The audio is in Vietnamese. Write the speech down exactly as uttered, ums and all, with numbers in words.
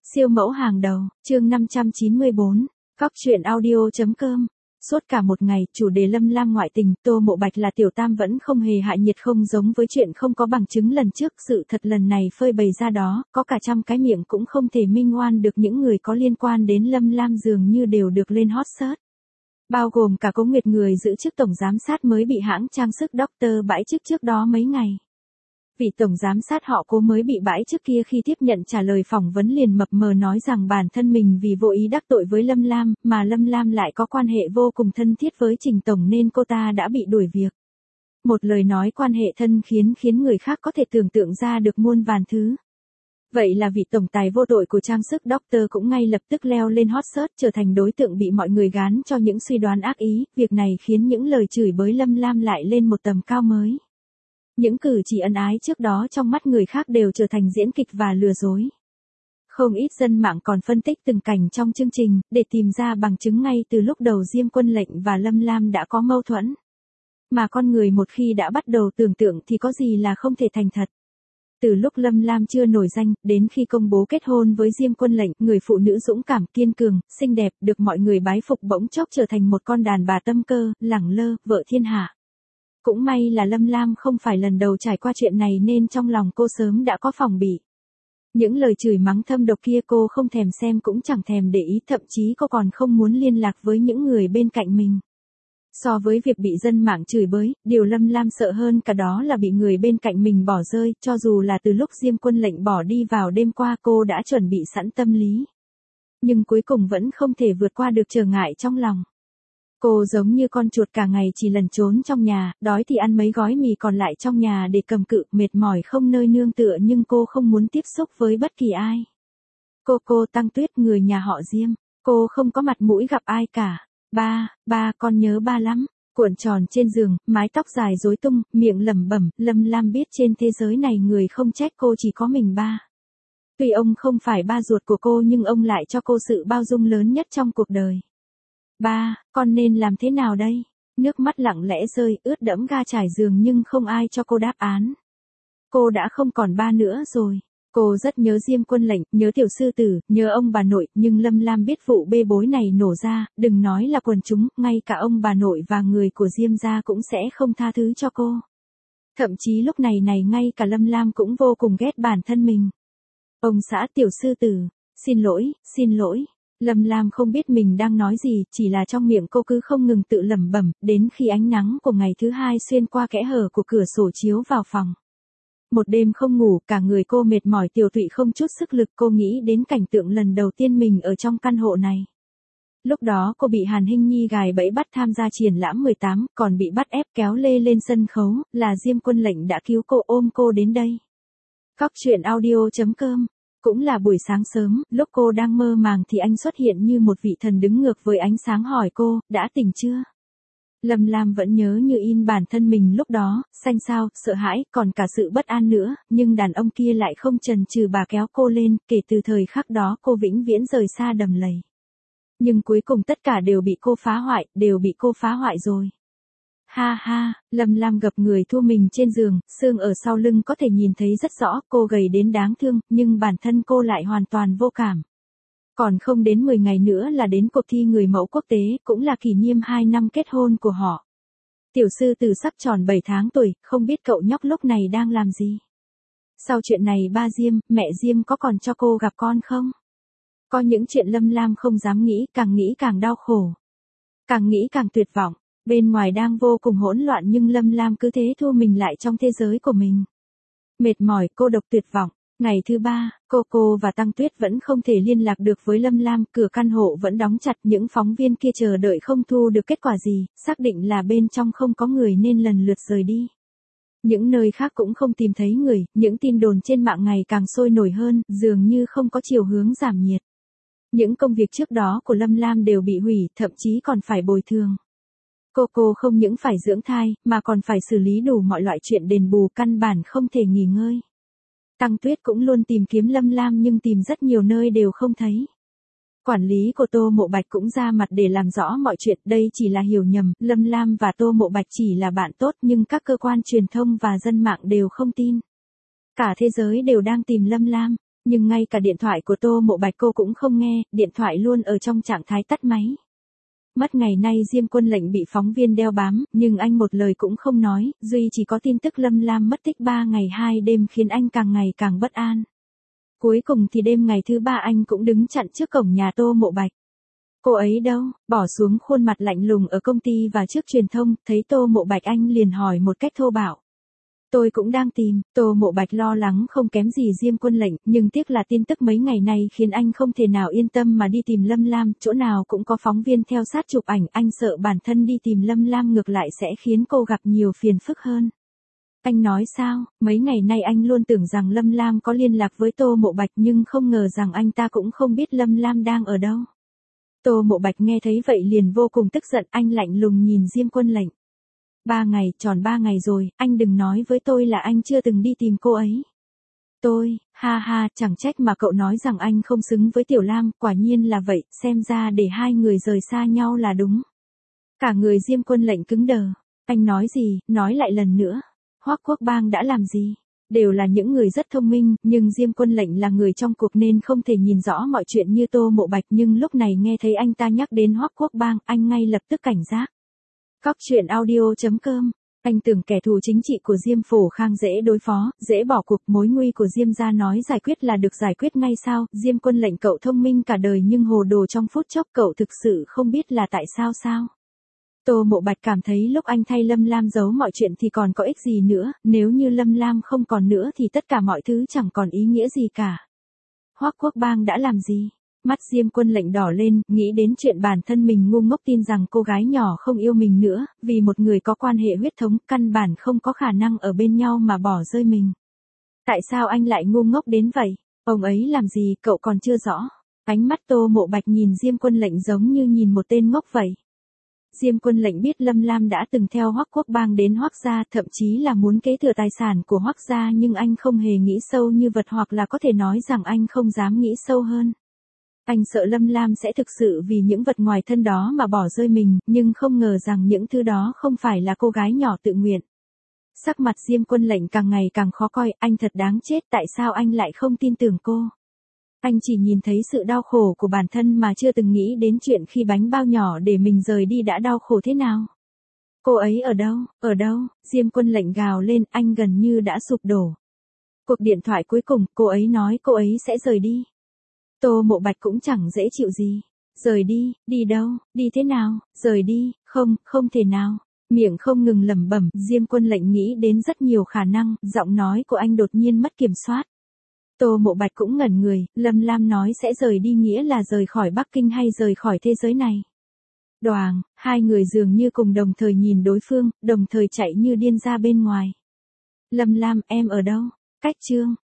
Siêu mẫu hàng đầu, chương năm trăm chín mươi bốn, Cóc truyện audio.com. Suốt cả một ngày, chủ đề Lâm Lam ngoại tình, Tô Mộ Bạch là tiểu tam vẫn không hề hạ nhiệt, không giống với chuyện không có bằng chứng lần trước, sự thật lần này phơi bày ra đó, có cả trăm cái miệng cũng không thể minh oan được, những người có liên quan đến Lâm Lam dường như đều được lên hot search. Bao gồm cả Cố Nguyệt, người giữ chức tổng giám sát mới bị hãng trang sức Doctor bãi chức trước đó mấy ngày. Vị tổng giám sát họ Cố mới bị bãi chức kia khi tiếp nhận trả lời phỏng vấn liền mập mờ nói rằng bản thân mình vì vô ý đắc tội với Lâm Lam, mà Lâm Lam lại có quan hệ vô cùng thân thiết với Trình Tổng nên cô ta đã bị đuổi việc. Một lời nói quan hệ thân khiến khiến người khác có thể tưởng tượng ra được muôn vàn thứ. Vậy là vị tổng tài vô tội của trang sức Doctor cũng ngay lập tức leo lên hot search, trở thành đối tượng bị mọi người gán cho những suy đoán ác ý, việc này khiến những lời chửi bới Lâm Lam lại lên một tầm cao mới. Những cử chỉ ân ái trước đó trong mắt người khác đều trở thành diễn kịch và lừa dối. Không ít dân mạng còn phân tích từng cảnh trong chương trình, để tìm ra bằng chứng ngay từ lúc đầu Diêm Quân Lệnh và Lâm Lam đã có mâu thuẫn. Mà con người một khi đã bắt đầu tưởng tượng thì có gì là không thể thành thật. Từ lúc Lâm Lam chưa nổi danh, đến khi công bố kết hôn với Diêm Quân Lệnh, người phụ nữ dũng cảm, kiên cường, xinh đẹp, được mọi người bái phục bỗng chốc trở thành một con đàn bà tâm cơ, lẳng lơ, vợ thiên hạ. Cũng may là Lâm Lam không phải lần đầu trải qua chuyện này nên trong lòng cô sớm đã có phòng bị. Những lời chửi mắng thâm độc kia cô không thèm xem cũng chẳng thèm để ý, thậm chí cô còn không muốn liên lạc với những người bên cạnh mình. So với việc bị dân mạng chửi bới, điều Lâm Lam sợ hơn cả đó là bị người bên cạnh mình bỏ rơi, cho dù là từ lúc Diêm Quân Lệnh bỏ đi vào đêm qua cô đã chuẩn bị sẵn tâm lý. Nhưng cuối cùng vẫn không thể vượt qua được trở ngại trong lòng. Cô giống như con chuột cả ngày chỉ lẩn trốn trong nhà, đói thì ăn mấy gói mì còn lại trong nhà để cầm cự, mệt mỏi không nơi nương tựa nhưng cô không muốn tiếp xúc với bất kỳ ai. Cô cô Tăng Tuyết, người nhà họ Diêm, cô không có mặt mũi gặp ai cả. Ba, ba, con nhớ ba lắm. Cuộn tròn trên giường, mái tóc dài rối tung, miệng lẩm bẩm, Lâm Lam biết trên thế giới này người không trách cô chỉ có mình ba. Tuy ông không phải ba ruột của cô nhưng ông lại cho cô sự bao dung lớn nhất trong cuộc đời. Ba, con nên làm thế nào đây? Nước mắt lặng lẽ rơi, ướt đẫm ga trải giường nhưng không ai cho cô đáp án. Cô đã không còn ba nữa rồi. Cô rất nhớ Diêm Quân Lệnh, nhớ tiểu sư tử, nhớ ông bà nội, nhưng Lâm Lam biết vụ bê bối này nổ ra, đừng nói là quần chúng, ngay cả ông bà nội và người của Diêm gia cũng sẽ không tha thứ cho cô. Thậm chí lúc này này ngay cả Lâm Lam cũng vô cùng ghét bản thân mình. Ông xã, tiểu sư tử, xin lỗi, xin lỗi. Lâm Lam không biết mình đang nói gì, chỉ là trong miệng cô cứ không ngừng tự lẩm bẩm, đến khi ánh nắng của ngày thứ hai xuyên qua kẽ hở của cửa sổ chiếu vào phòng. Một đêm không ngủ, cả người cô mệt mỏi tiều tụy không chút sức lực, cô nghĩ đến cảnh tượng lần đầu tiên mình ở trong căn hộ này. Lúc đó cô bị Hàn Hinh Nhi gài bẫy bắt tham gia triển lãm mười tám, còn bị bắt ép kéo lê lên sân khấu, là Diêm Quân Lệnh đã cứu cô, ôm cô đến đây. Cóc truyện audio.com. Cũng là buổi sáng sớm, lúc cô đang mơ màng thì anh xuất hiện như một vị thần đứng ngược với ánh sáng hỏi cô, đã tỉnh chưa? Lâm Lam vẫn nhớ như in bản thân mình lúc đó, xanh xao, sợ hãi, còn cả sự bất an nữa, nhưng đàn ông kia lại không chần chừ bà kéo cô lên, kể từ thời khắc đó cô vĩnh viễn rời xa đầm lầy. Nhưng cuối cùng tất cả đều bị cô phá hoại, đều bị cô phá hoại rồi. Ha ha, Lâm Lam gập người thua mình trên giường, xương ở sau lưng có thể nhìn thấy rất rõ, cô gầy đến đáng thương, nhưng bản thân cô lại hoàn toàn vô cảm. Còn không đến mười ngày nữa là đến cuộc thi người mẫu quốc tế, cũng là kỷ niệm hai năm kết hôn của họ. Tiểu sư tử sắp tròn bảy tháng tuổi, không biết cậu nhóc lúc này đang làm gì. Sau chuyện này ba Diêm, mẹ Diêm có còn cho cô gặp con không? Có những chuyện Lâm Lam không dám nghĩ, càng nghĩ càng đau khổ. Càng nghĩ càng tuyệt vọng. Bên ngoài đang vô cùng hỗn loạn nhưng Lâm Lam cứ thế thu mình lại trong thế giới của mình. Mệt mỏi, cô độc tuyệt vọng. Ngày thứ ba, cô cô và Tăng Tuyết vẫn không thể liên lạc được với Lâm Lam, cửa căn hộ vẫn đóng chặt, những phóng viên kia chờ đợi không thu được kết quả gì, xác định là bên trong không có người nên lần lượt rời đi. Những nơi khác cũng không tìm thấy người, những tin đồn trên mạng ngày càng sôi nổi hơn, dường như không có chiều hướng giảm nhiệt. Những công việc trước đó của Lâm Lam đều bị hủy, thậm chí còn phải bồi thường. Cô cô không những phải dưỡng thai, mà còn phải xử lý đủ mọi loại chuyện đền bù, căn bản không thể nghỉ ngơi. Tăng Tuyết cũng luôn tìm kiếm Lâm Lam nhưng tìm rất nhiều nơi đều không thấy. Quản lý của Tô Mộ Bạch cũng ra mặt để làm rõ mọi chuyện, đây chỉ là hiểu nhầm, Lâm Lam và Tô Mộ Bạch chỉ là bạn tốt nhưng các cơ quan truyền thông và dân mạng đều không tin. Cả thế giới đều đang tìm Lâm Lam. Nhưng ngay cả điện thoại của Tô Mộ Bạch cô cũng không nghe, điện thoại luôn ở trong trạng thái tắt máy. Mất ngày nay Diêm Quân Lệnh bị phóng viên đeo bám, nhưng anh một lời cũng không nói, duy chỉ có tin tức Lâm Lam mất tích ba ngày hai đêm khiến anh càng ngày càng bất an. Cuối cùng thì đêm ngày thứ ba anh cũng đứng chặn trước cổng nhà Tô Mộ Bạch. Cô ấy đâu? Bỏ xuống khuôn mặt lạnh lùng ở công ty và trước truyền thông, thấy Tô Mộ Bạch anh liền hỏi một cách thô bạo. Tôi cũng đang tìm, Tô Mộ Bạch lo lắng không kém gì Diêm Quân Lệnh, nhưng tiếc là tin tức mấy ngày này khiến anh không thể nào yên tâm mà đi tìm Lâm Lam, chỗ nào cũng có phóng viên theo sát chụp ảnh, anh sợ bản thân đi tìm Lâm Lam ngược lại sẽ khiến cô gặp nhiều phiền phức hơn. Anh nói sao, mấy ngày nay anh luôn tưởng rằng Lâm Lam có liên lạc với Tô Mộ Bạch nhưng không ngờ rằng anh ta cũng không biết Lâm Lam đang ở đâu. Tô Mộ Bạch nghe thấy vậy liền vô cùng tức giận, anh lạnh lùng nhìn Diêm Quân Lệnh. Ba ngày, tròn ba ngày rồi, anh đừng nói với tôi là anh chưa từng đi tìm cô ấy. Tôi, ha ha, chẳng trách mà cậu nói rằng anh không xứng với Tiểu Lam, quả nhiên là vậy, xem ra để hai người rời xa nhau là đúng. Cả người Diêm Quân Lệnh cứng đờ. Anh nói gì, nói lại lần nữa. Hoắc Quốc Bang đã làm gì? Đều là những người rất thông minh, nhưng Diêm Quân Lệnh là người trong cuộc nên không thể nhìn rõ mọi chuyện như Tô Mộ Bạch, nhưng lúc này nghe thấy anh ta nhắc đến Hoắc Quốc Bang, anh ngay lập tức cảnh giác. Cóc truyện audio chấm com. Anh tưởng kẻ thù chính trị của Diêm Phổ Khang dễ đối phó, dễ bỏ cuộc, mối nguy của Diêm gia nói giải quyết là được giải quyết ngay sao? Diêm Quân Lệnh cậu thông minh cả đời nhưng hồ đồ trong phút chốc, cậu thực sự không biết là tại sao sao? Tô Mộ Bạch cảm thấy lúc anh thay Lâm Lam giấu mọi chuyện thì còn có ích gì nữa, nếu như Lâm Lam không còn nữa thì tất cả mọi thứ chẳng còn ý nghĩa gì cả. Hoắc Quốc Bang đã làm gì? Mắt Diêm Quân Lệnh đỏ lên, nghĩ đến chuyện bản thân mình ngu ngốc tin rằng cô gái nhỏ không yêu mình nữa, vì một người có quan hệ huyết thống, căn bản không có khả năng ở bên nhau mà bỏ rơi mình. Tại sao anh lại ngu ngốc đến vậy? Ông ấy làm gì cậu còn chưa rõ. Ánh mắt Tô Mộ Bạch nhìn Diêm Quân Lệnh giống như nhìn một tên ngốc vậy. Diêm Quân Lệnh biết Lâm Lam đã từng theo Hoắc Quốc Bang đến Hoắc gia, thậm chí là muốn kế thừa tài sản của Hoắc gia, nhưng anh không hề nghĩ sâu như vật, hoặc là có thể nói rằng anh không dám nghĩ sâu hơn. Anh sợ Lâm Lam sẽ thực sự vì những vật ngoài thân đó mà bỏ rơi mình, nhưng không ngờ rằng những thứ đó không phải là cô gái nhỏ tự nguyện. Sắc mặt Diêm Quân Lệnh càng ngày càng khó coi, anh thật đáng chết, tại sao anh lại không tin tưởng cô? Anh chỉ nhìn thấy sự đau khổ của bản thân mà chưa từng nghĩ đến chuyện khi bánh bao nhỏ để mình rời đi đã đau khổ thế nào. Cô ấy ở đâu, ở đâu? Diêm Quân Lệnh gào lên, anh gần như đã sụp đổ. Cuộc điện thoại cuối cùng, cô ấy nói cô ấy sẽ rời đi. Tô Mộ Bạch cũng chẳng dễ chịu gì. Rời đi, đi đâu, đi thế nào, rời đi, không, không thể nào. Miệng không ngừng lẩm bẩm, Diêm Quân Lệnh nghĩ đến rất nhiều khả năng, giọng nói của anh đột nhiên mất kiểm soát. Tô Mộ Bạch cũng ngẩn người, Lâm Lam nói sẽ rời đi nghĩa là rời khỏi Bắc Kinh hay rời khỏi thế giới này. Đoàng, hai người dường như cùng đồng thời nhìn đối phương, đồng thời chạy như điên ra bên ngoài. Lâm Lam, em ở đâu? Cách chương.